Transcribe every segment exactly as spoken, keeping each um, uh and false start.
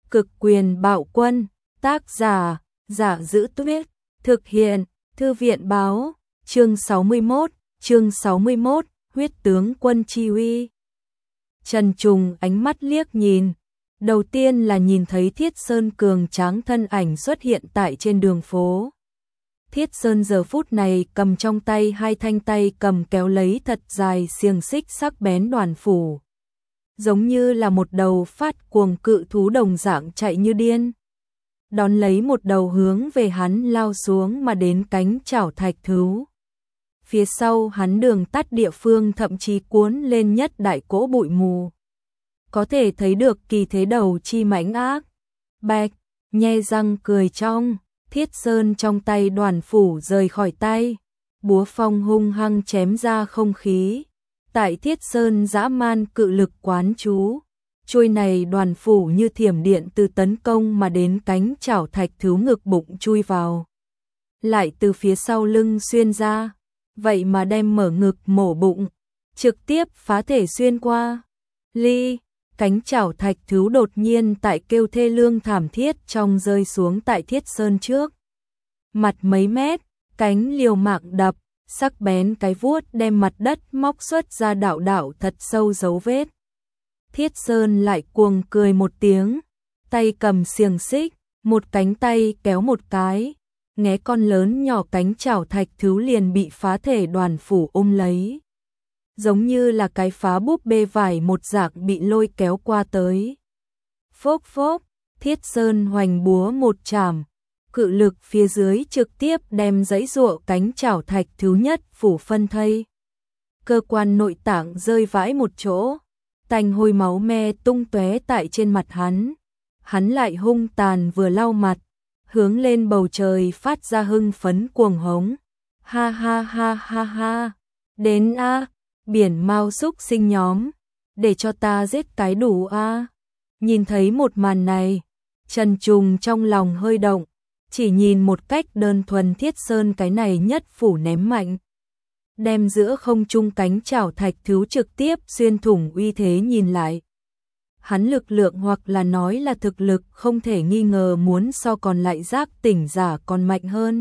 Cực quyền bạo quân, tác giả, Giả Dữ Tuyết, thực hiện, Thư viện báo, chương sáu mươi mốt, chương sáu mươi mốt, huyết tướng quân chi uy. Trần Trùng ánh mắt liếc nhìn, đầu tiên là nhìn thấy Thiết Sơn cường tráng thân ảnh xuất hiện tại trên đường phố. Thiết Sơn giờ phút này cầm trong tay hai thanh tay cầm kéo lấy thật dài xiềng xích sắc bén đoàn phủ. Giống như là một đầu phát cuồng cự thú đồng dạng chạy như điên. Đón lấy một đầu hướng về hắn lao xuống mà đến cánh chảo thạch thú. Phía sau hắn đường tắt địa phương thậm chí cuốn lên nhất đại cỗ bụi mù. Có thể thấy được kỳ thế đầu chi mãnh ác. Bạch, nhe răng cười trong, Thiết Sơn trong tay đoàn phủ rời khỏi tay. Búa phong hung hăng chém ra không khí. Tại Thiết Sơn dã man cự lực quán chú, chuôi này đoàn phủ như thiểm điện từ tấn công mà đến cánh chảo thạch thú ngực bụng chui vào. Lại từ phía sau lưng xuyên ra, vậy mà đem mở ngực mổ bụng, trực tiếp phá thể xuyên qua. Ly, cánh chảo thạch thú đột nhiên tại kêu thê lương thảm thiết trong rơi xuống tại Thiết Sơn trước. Mặt mấy mét, cánh liều mạng đập. Sắc bén cái vuốt đem mặt đất móc xuất ra đạo đạo thật sâu dấu vết. Thiết Sơn lại cuồng cười một tiếng, tay cầm xiềng xích, một cánh tay kéo một cái, nghé con lớn nhỏ cánh chảo thạch thú liền bị phá thể đoàn phủ ôm lấy. Giống như là cái phá búp bê vải một dạng bị lôi kéo qua tới. Phốc phốc, Thiết Sơn hoành búa một chảm. Cự lực phía dưới trực tiếp đem giãy giụa cánh chảo thạch thứ nhất phủ phân thây. Cơ quan nội tạng rơi vãi một chỗ, tanh hôi máu me tung tóe tại trên mặt hắn. Hắn lại hung tàn vừa lau mặt, hướng lên bầu trời phát ra hưng phấn cuồng hống. Ha ha ha ha ha, đến a, biển mao xúc sinh nhóm, để cho ta giết cái đủ a. Nhìn thấy một màn này, Trần Trùng trong lòng hơi động. Chỉ nhìn một cách đơn thuần Thiết Sơn cái này nhất phủ ném mạnh. Đem giữa không trung cánh chảo thạch thú trực tiếp xuyên thủng uy thế nhìn lại. Hắn lực lượng hoặc là nói là thực lực không thể nghi ngờ muốn so còn lại giác tỉnh giả còn mạnh hơn.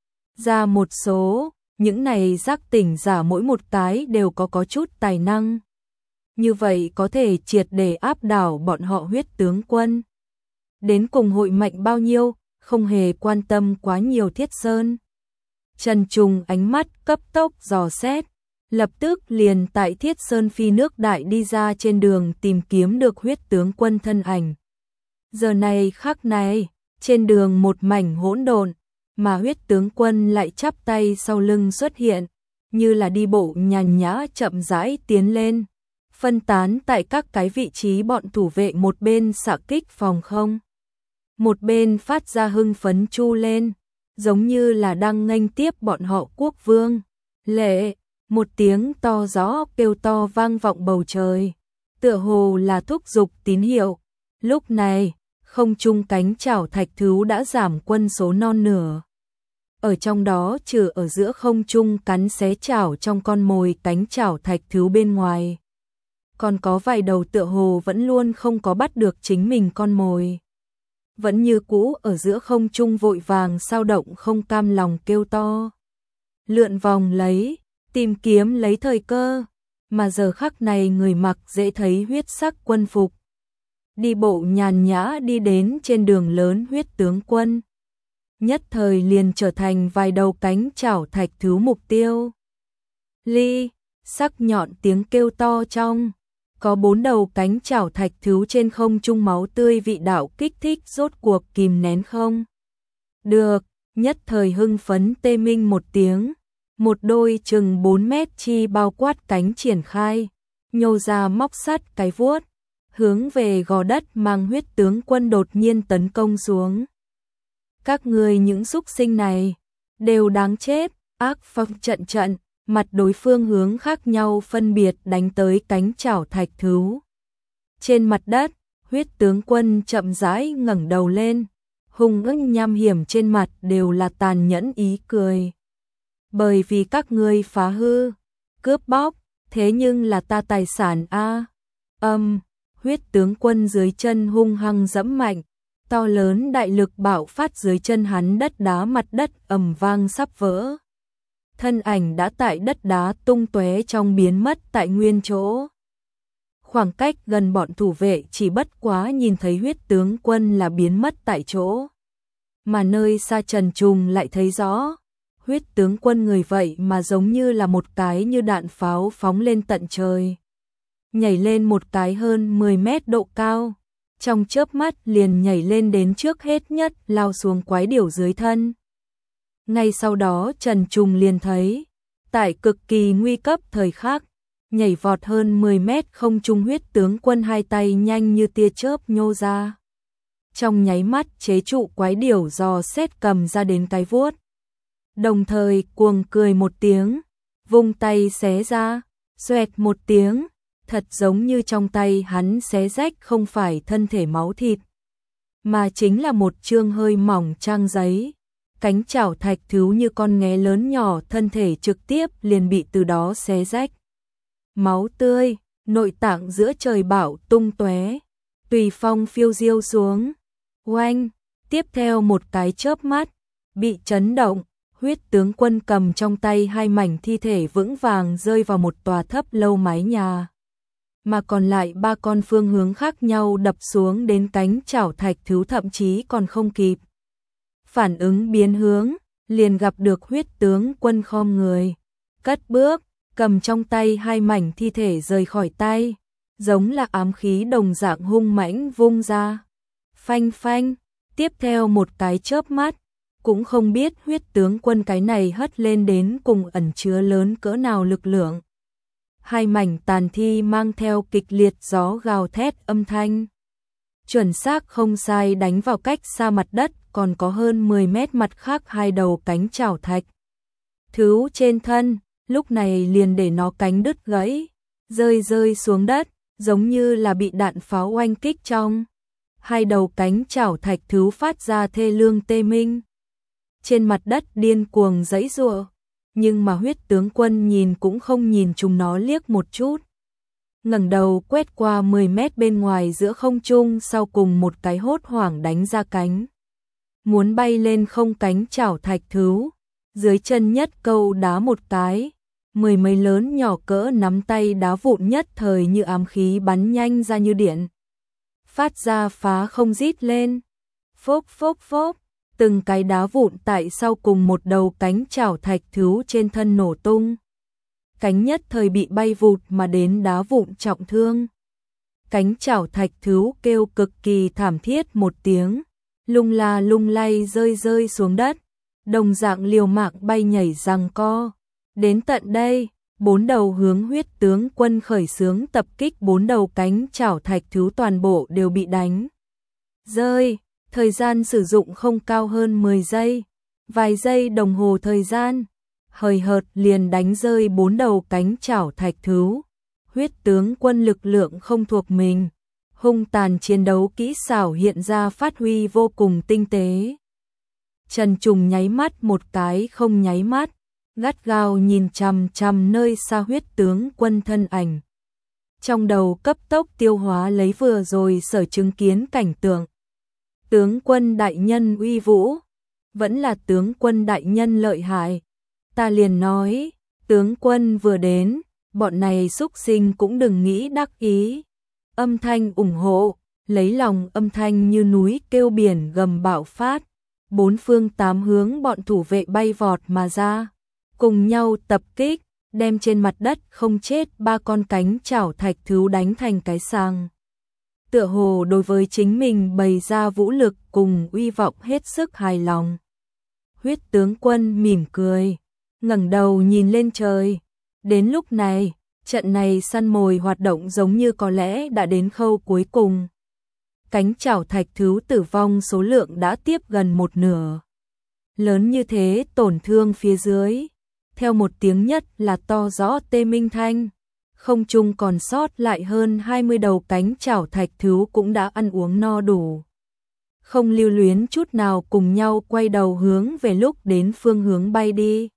Ra một số, những này giác tỉnh giả mỗi một cái đều có có chút tài năng. Như vậy có thể triệt để áp đảo bọn họ huyết tướng quân. Đến cùng hội mạnh bao nhiêu? Không hề quan tâm quá nhiều Thiết Sơn. Trần Trùng ánh mắt cấp tốc dò xét, lập tức liền tại Thiết Sơn phi nước đại đi ra trên đường tìm kiếm được huyết tướng quân thân ảnh. Giờ này khắc này, trên đường một mảnh hỗn độn, mà huyết tướng quân lại chắp tay sau lưng xuất hiện, như là đi bộ nhàn nhã chậm rãi tiến lên, phân tán tại các cái vị trí bọn thủ vệ một bên xạ kích phòng không. Một bên phát ra hưng phấn chu lên, giống như là đang nghênh tiếp bọn họ quốc vương. Lệ, một tiếng to rõ kêu to vang vọng bầu trời, tựa hồ là thúc giục tín hiệu. Lúc này, không trung cánh chảo thạch thú đã giảm quân số non nửa. Ở trong đó trừ ở giữa không trung cắn xé chảo trong con mồi cánh chảo thạch thú bên ngoài. Còn có vài đầu tựa hồ vẫn luôn không có bắt được chính mình con mồi. Vẫn như cũ ở giữa không trung vội vàng sao động không cam lòng kêu to. Lượn vòng lấy, tìm kiếm lấy thời cơ, mà giờ khắc này người mặc dễ thấy huyết sắc quân phục. Đi bộ nhàn nhã đi đến trên đường lớn huyết tướng quân. Nhất thời liền trở thành vài đầu cánh chảo thạch thú mục tiêu. Ly, sắc nhọn tiếng kêu to trong. Có bốn đầu cánh chảo thạch thú trên không trung máu tươi vị đạo kích thích rốt cuộc kìm nén không. Được, nhất thời hưng phấn tê minh một tiếng, một đôi chừng bốn mét chi bao quát cánh triển khai, nhô ra móc sắt cái vuốt, hướng về gò đất mang huyết tướng quân đột nhiên tấn công xuống. Các người những súc sinh này, đều đáng chết, ác phong trận trận. Mặt đối phương hướng khác nhau phân biệt đánh tới cánh chảo thạch thú. Trên mặt đất, huyết tướng quân chậm rãi ngẩng đầu lên, hung ưng nham hiểm trên mặt đều là tàn nhẫn ý cười. Bởi vì các ngươi phá hư, cướp bóc, thế nhưng là ta tài sản a. Âm, huyết tướng quân dưới chân hung hăng dẫm mạnh, To lớn đại lực bạo phát dưới chân hắn, đất đá mặt đất ầm vang sắp vỡ. Thân ảnh đã tại đất đá tung tóe trong biến mất tại nguyên chỗ. Khoảng cách gần bọn thủ vệ chỉ bất quá nhìn thấy huyết tướng quân là biến mất tại chỗ. Mà nơi xa Trần Trùng lại thấy rõ, huyết tướng quân người vậy mà giống như là một cái như đạn pháo phóng lên tận trời. Nhảy lên một cái hơn mười mét độ cao, trong chớp mắt liền nhảy lên đến trước hết nhất lao xuống quái điểu dưới thân. Ngay sau đó Trần Trùng liền thấy, tại cực kỳ nguy cấp thời khắc, nhảy vọt hơn mười mét không trung huyết tướng quân hai tay nhanh như tia chớp nhô ra. Trong nháy mắt chế trụ quái điểu dò xét cầm ra đến cái vuốt. Đồng thời cuồng cười một tiếng, vung tay xé ra, xoẹt một tiếng, thật giống như trong tay hắn xé rách không phải thân thể máu thịt, mà chính là một chương hơi mỏng trang giấy. Cánh chảo thạch thú như con nghé lớn nhỏ, thân thể trực tiếp liền bị từ đó xé rách. Máu tươi, nội tạng giữa trời bão tung tóe, tùy phong phiêu diêu xuống. Oanh, tiếp theo một cái chớp mắt, bị chấn động, huyết tướng quân cầm trong tay hai mảnh thi thể vững vàng rơi vào một tòa thấp lâu mái nhà. Mà còn lại ba con phương hướng khác nhau đập xuống đến cánh chảo thạch thú thậm chí còn không kịp phản ứng biến hướng, liền gặp được huyết tướng quân khom người, cất bước, cầm trong tay hai mảnh thi thể rời khỏi tay, giống là ám khí đồng dạng hung mãnh vung ra. Phanh phanh, tiếp theo một cái chớp mắt, cũng không biết huyết tướng quân cái này hất lên đến cùng ẩn chứa lớn cỡ nào lực lượng. Hai mảnh tàn thi mang theo kịch liệt gió gào thét âm thanh. Chuẩn xác không sai đánh vào cách xa mặt đất còn có hơn mười mét mặt khác hai đầu cánh chảo thạch thú trên thân, lúc này liền để nó cánh đứt gãy, rơi rơi xuống đất, giống như là bị đạn pháo oanh kích trong. Hai đầu cánh chảo thạch thú phát ra thê lương tê minh. Trên mặt đất điên cuồng giãy giụa, nhưng mà huyết tướng quân nhìn cũng không nhìn chúng nó liếc một chút. Ngẩng đầu quét qua mười mét bên ngoài giữa không trung, sau cùng một cái hốt hoảng đánh ra cánh. Muốn bay lên không cánh chảo thạch thú, dưới chân nhất câu đá một cái, mười mấy lớn nhỏ cỡ nắm tay đá vụn nhất thời như ám khí bắn nhanh ra như điện. Phát ra phá không rít lên. Phốc phốc phốc, từng cái đá vụn tại sau cùng một đầu cánh chảo thạch thú trên thân nổ tung. Cánh nhất thời bị bay vụt mà đến đá vụn trọng thương. Cánh chảo thạch thú kêu cực kỳ thảm thiết một tiếng, lung la lung lay rơi rơi xuống đất, đồng dạng liều mạng bay nhảy giằng co. Đến tận đây, bốn đầu hướng huyết tướng quân khởi xướng tập kích, bốn đầu cánh chảo thạch thú toàn bộ đều bị đánh rơi, thời gian sử dụng không cao hơn mười giây, vài giây đồng hồ thời gian, hời hợt liền đánh rơi bốn đầu cánh chảo thạch thú. Huyết tướng quân lực lượng không thuộc mình, hung tàn chiến đấu kỹ xảo hiện ra phát huy vô cùng tinh tế. Trần Trùng nháy mắt một cái không nháy mắt, gắt gao nhìn chằm chằm nơi xa huyết tướng quân thân ảnh. Trong đầu cấp tốc tiêu hóa lấy vừa rồi sở chứng kiến cảnh tượng. Tướng quân đại nhân uy vũ, vẫn là tướng quân đại nhân lợi hại. Ta liền nói, tướng quân vừa đến, bọn này xúc sinh cũng đừng nghĩ đắc ý. Âm thanh ủng hộ, lấy lòng âm thanh như núi kêu biển gầm bạo phát. Bốn phương tám hướng bọn thủ vệ bay vọt mà ra, cùng nhau tập kích, đem trên mặt đất không chết ba con cánh chảo thạch thú đánh thành cái sàng. Tựa hồ đối với chính mình bày ra vũ lực cùng uy vọng hết sức hài lòng. Huyết tướng quân mỉm cười, ngẩng đầu nhìn lên trời. Đến lúc này, trận này săn mồi hoạt động giống như có lẽ đã đến khâu cuối cùng. Cánh chảo thạch thú tử vong số lượng đã tiếp gần một nửa. Lớn như thế tổn thương phía dưới, theo một tiếng nhất là to rõ tê minh thanh, không trung còn sót lại hơn hai mươi đầu cánh chảo thạch thú cũng đã ăn uống no đủ. Không lưu luyến chút nào cùng nhau quay đầu hướng về lúc đến phương hướng bay đi.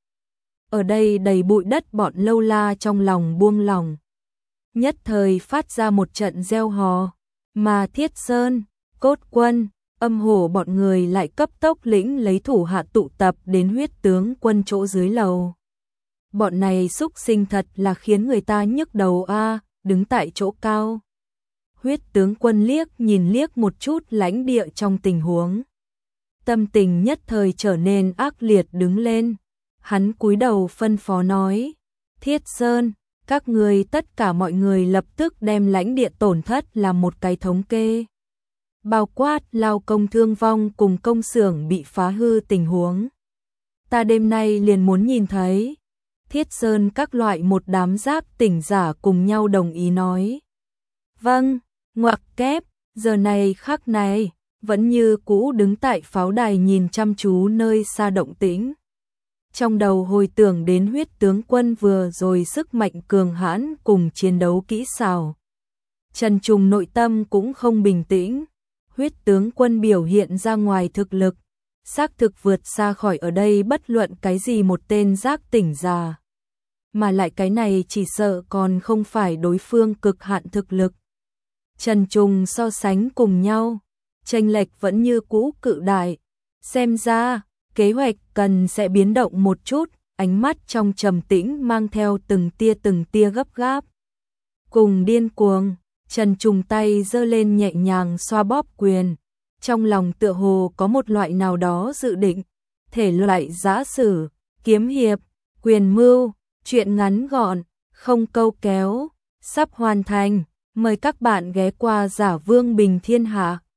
Ở đây đầy bụi đất, bọn lâu la trong lòng buông lòng. Nhất thời phát ra một trận reo hò, mà Thiết Sơn, Cốt Quân, Âm hổ bọn người lại cấp tốc lĩnh lấy thủ hạ tụ tập đến huyết tướng quân chỗ dưới lầu. Bọn này xúc sinh thật là khiến người ta nhức đầu a, đứng tại chỗ cao. Huyết tướng quân liếc nhìn liếc một chút lãnh địa trong tình huống. Tâm tình nhất thời trở nên ác liệt đứng lên. Hắn cúi đầu phân phó nói, Thiết Sơn, các người tất cả mọi người lập tức đem lãnh địa tổn thất làm một cái thống kê. Bao quát lao công thương vong cùng công xưởng bị phá hư tình huống. Ta đêm nay liền muốn nhìn thấy. Thiết Sơn các loại một đám giác tỉnh giả cùng nhau đồng ý nói. Vâng, ngoặc kép, giờ này khắc này, vẫn như cũ đứng tại pháo đài nhìn chăm chú nơi xa động tĩnh. Trong đầu hồi tưởng đến huyết tướng quân vừa rồi sức mạnh cường hãn cùng chiến đấu kỹ xảo. Trần Trùng nội tâm cũng không bình tĩnh. Huyết tướng quân biểu hiện ra ngoài thực lực, xác thực vượt xa khỏi ở đây bất luận cái gì một tên giác tỉnh giả. Mà lại cái này chỉ sợ còn không phải đối phương cực hạn thực lực. Trần Trùng so sánh cùng nhau, chênh lệch vẫn như cũ cự đại. Xem ra, kế hoạch cần sẽ biến động một chút, ánh mắt trong trầm tĩnh mang theo từng tia từng tia gấp gáp. Cùng điên cuồng, Trần Trùng tay giơ lên nhẹ nhàng xoa bóp quyền, trong lòng tựa hồ có một loại nào đó dự định, thể loại giã sử, kiếm hiệp, quyền mưu, chuyện ngắn gọn, không câu kéo, sắp hoàn thành, mời các bạn ghé qua Giả Vương Bình Thiên Hạ.